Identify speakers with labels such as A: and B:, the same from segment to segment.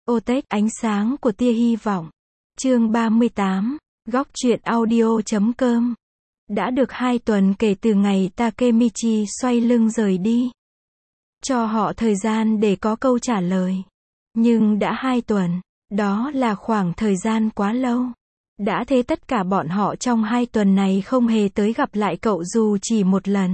A: Otech, ánh sáng của tia hy vọng. Chương 38, góc truyện audio.com. Đã được 2 tuần kể từ ngày Takemichi xoay lưng rời đi. Cho họ thời gian để có câu trả lời. Nhưng đã 2 tuần, đó là khoảng thời gian quá lâu. Đã thế tất cả bọn họ trong 2 tuần này không hề tới gặp lại cậu dù chỉ một lần.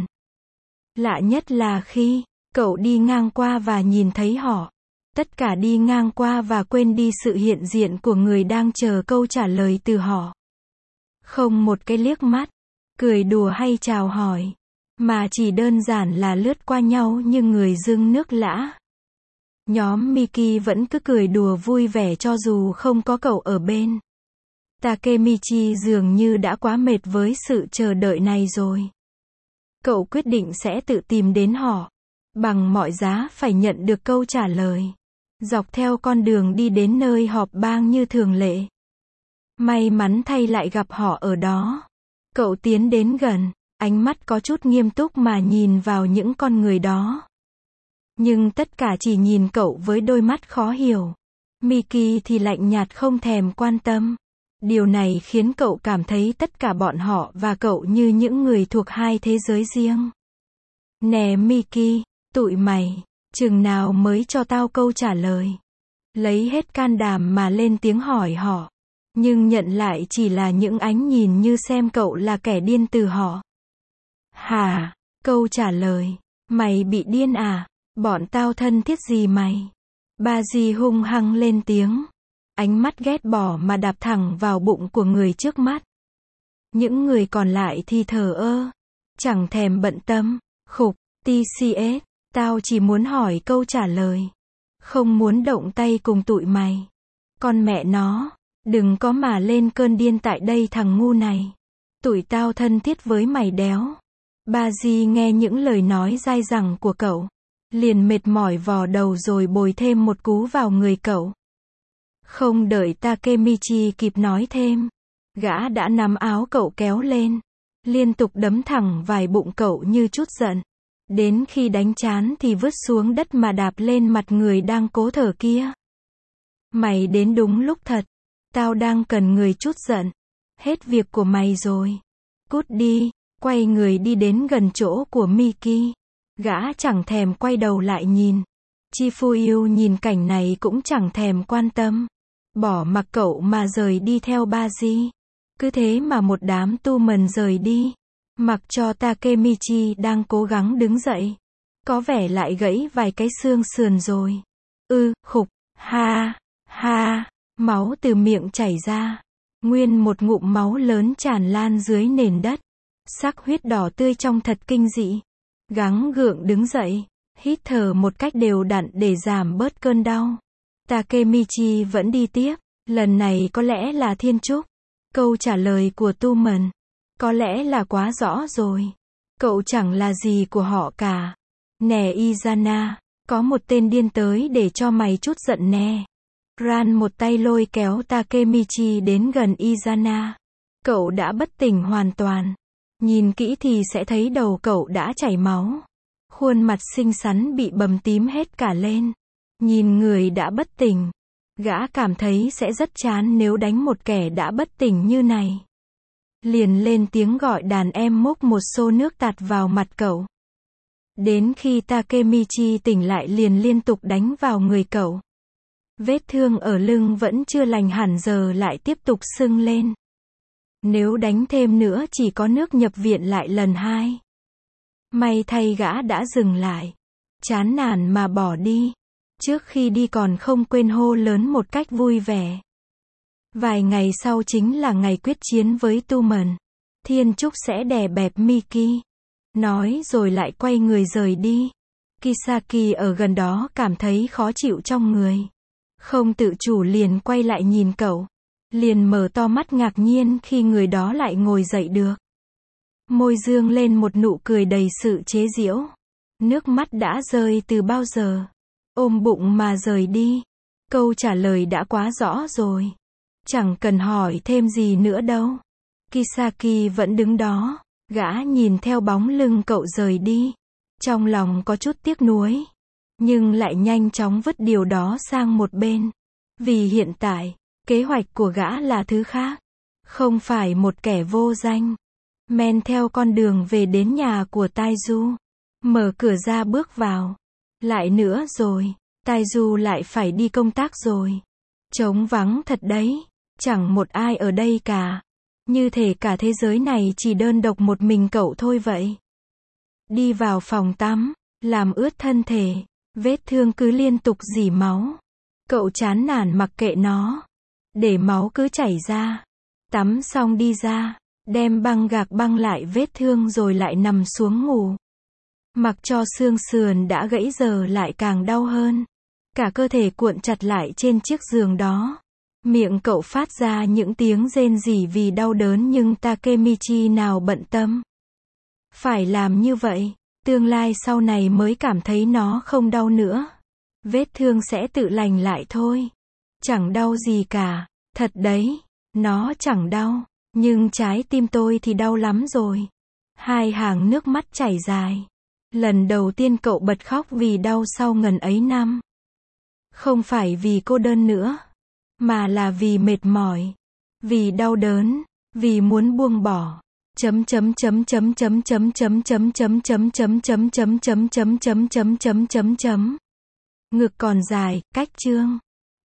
A: Lạ nhất là khi cậu đi ngang qua và nhìn thấy họ. Tất cả đi ngang qua và quên đi sự hiện diện của người đang chờ câu trả lời từ họ. Không một cái liếc mắt, cười đùa hay chào hỏi, mà chỉ đơn giản là lướt qua nhau như người dưng nước lã. Nhóm Miki vẫn cứ cười đùa vui vẻ cho dù không có cậu ở bên. Takemichi dường như đã quá mệt với sự chờ đợi này rồi. Cậu quyết định sẽ tự tìm đến họ. Bằng mọi giá phải nhận được câu trả lời. Dọc theo con đường đi đến nơi họp bang như thường lệ. May mắn thay lại gặp họ ở đó. Cậu tiến đến gần, ánh mắt có chút nghiêm túc mà nhìn vào những con người đó. Nhưng tất cả chỉ nhìn cậu với đôi mắt khó hiểu. Miki thì lạnh nhạt không thèm quan tâm. Điều này khiến cậu cảm thấy tất cả bọn họ và cậu như những người thuộc hai thế giới riêng. Nè Miki, tụi mày, chừng nào mới cho tao câu trả lời. Lấy hết can đảm mà lên tiếng hỏi họ. Nhưng nhận lại chỉ là những ánh nhìn như xem cậu là kẻ điên từ họ. Hả? Câu trả lời. Mày bị điên à? Bọn tao thân thiết gì mày? Baji hung hăng lên tiếng. Ánh mắt ghét bỏ mà đạp thẳng vào bụng của người trước mắt. Những người còn lại thì thờ ơ. Chẳng thèm bận tâm. Khục, TCS, tao chỉ muốn hỏi câu trả lời. Không muốn động tay cùng tụi mày. Con mẹ nó, đừng có mà lên cơn điên tại đây thằng ngu này. Tụi tao thân thiết với mày đéo. Baji nghe những lời nói dai dẳng của cậu. Liền mệt mỏi vò đầu rồi bồi thêm một cú vào người cậu. Không đợi Takemichi kịp nói thêm. Gã đã nắm áo cậu kéo lên. Liên tục đấm thẳng vài bụng cậu như chút giận. Đến khi đánh chán thì vứt xuống đất mà đạp lên mặt người đang cố thở kia. Mày đến đúng lúc thật. Tao đang cần người chút giận. Hết việc của mày rồi. Cút đi. Quay người đi đến gần chỗ của Miki. Gã chẳng thèm quay đầu lại nhìn. Chifuyu nhìn cảnh này cũng chẳng thèm quan tâm. Bỏ mặc cậu mà rời đi theo Baji. Cứ thế mà một đám tu mần rời đi. Mặc cho Takemichi đang cố gắng đứng dậy. Có vẻ lại gãy vài cái xương sườn rồi. Khục, ha, ha, máu từ miệng chảy ra. Nguyên một ngụm máu lớn tràn lan dưới nền đất. Sắc huyết đỏ tươi trông thật kinh dị. Gắng gượng đứng dậy, hít thở một cách đều đặn để giảm bớt cơn đau. Takemichi vẫn đi tiếp, lần này có lẽ là thiên trúc. Câu trả lời của tu mần, có lẽ là quá rõ rồi. Cậu chẳng là gì của họ cả. Nè Izana, có một tên điên tới để cho mày chút giận nè. Ran một tay lôi kéo Takemichi đến gần Izana. Cậu đã bất tỉnh hoàn toàn. Nhìn kỹ thì sẽ thấy đầu cậu đã chảy máu. Khuôn mặt xinh xắn bị bầm tím hết cả lên. Nhìn người đã bất tỉnh. Gã cảm thấy sẽ rất chán nếu đánh một kẻ đã bất tỉnh như này. Liền lên tiếng gọi đàn em múc một xô nước tạt vào mặt cậu. Đến khi Takemichi tỉnh lại liền liên tục đánh vào người cậu. Vết thương ở lưng vẫn chưa lành hẳn giờ lại tiếp tục sưng lên. Nếu đánh thêm nữa chỉ có nước nhập viện lại lần 2. May thay gã đã dừng lại. Chán nản mà bỏ đi. Trước khi đi còn không quên hô lớn một cách vui vẻ. Vài ngày sau chính là ngày quyết chiến với Tu Mần. Thiên Trúc sẽ đè bẹp Miki. Nói rồi lại quay người rời đi. Kisaki ở gần đó cảm thấy khó chịu trong người. Không tự chủ liền quay lại nhìn cậu. Liền mở to mắt ngạc nhiên khi người đó lại ngồi dậy được. Môi dương lên một nụ cười đầy sự chế giễu. Nước mắt đã rơi từ bao giờ. Ôm bụng mà rời đi. Câu trả lời đã quá rõ rồi. Chẳng cần hỏi thêm gì nữa đâu. Kisaki vẫn đứng đó. Gã nhìn theo bóng lưng cậu rời đi. Trong lòng có chút tiếc nuối. Nhưng lại nhanh chóng vứt điều đó sang một bên. Vì hiện tại, kế hoạch của gã là thứ khác. Không phải một kẻ vô danh. Men theo con đường về đến nhà của Taiju. Mở cửa ra bước vào. Lại nữa rồi, Taiju lại phải đi công tác rồi. Trống vắng thật đấy. Chẳng một ai ở đây cả. Như thể cả thế giới này chỉ đơn độc một mình cậu thôi vậy. Đi vào phòng tắm, làm ướt thân thể. Vết thương cứ liên tục rỉ máu. Cậu chán nản mặc kệ nó. Để máu cứ chảy ra. Tắm xong đi ra. Đem băng gạc băng lại vết thương rồi lại nằm xuống ngủ. Mặc cho xương sườn đã gãy giờ lại càng đau hơn. Cả cơ thể cuộn chặt lại trên chiếc giường đó. Miệng cậu phát ra những tiếng rên rỉ vì đau đớn nhưng Takemichi nào bận tâm. Phải làm như vậy, tương lai sau này mới cảm thấy nó không đau nữa. Vết thương sẽ tự lành lại thôi. Chẳng đau gì cả, thật đấy, nó chẳng đau, nhưng trái tim tôi thì đau lắm rồi. Hai hàng nước mắt chảy dài. Lần đầu tiên cậu bật khóc vì đau sau ngần ấy năm. Không phải vì cô đơn nữa, mà là vì mệt mỏi, vì đau đớn, vì muốn buông bỏ. Chấm chấm chấm chấm chấm chấm chấm chấm chấm chấm chấm chấm chấm chấm chấm chấm chấm chấm chấm chấm. Ngực còn dài, cách chương.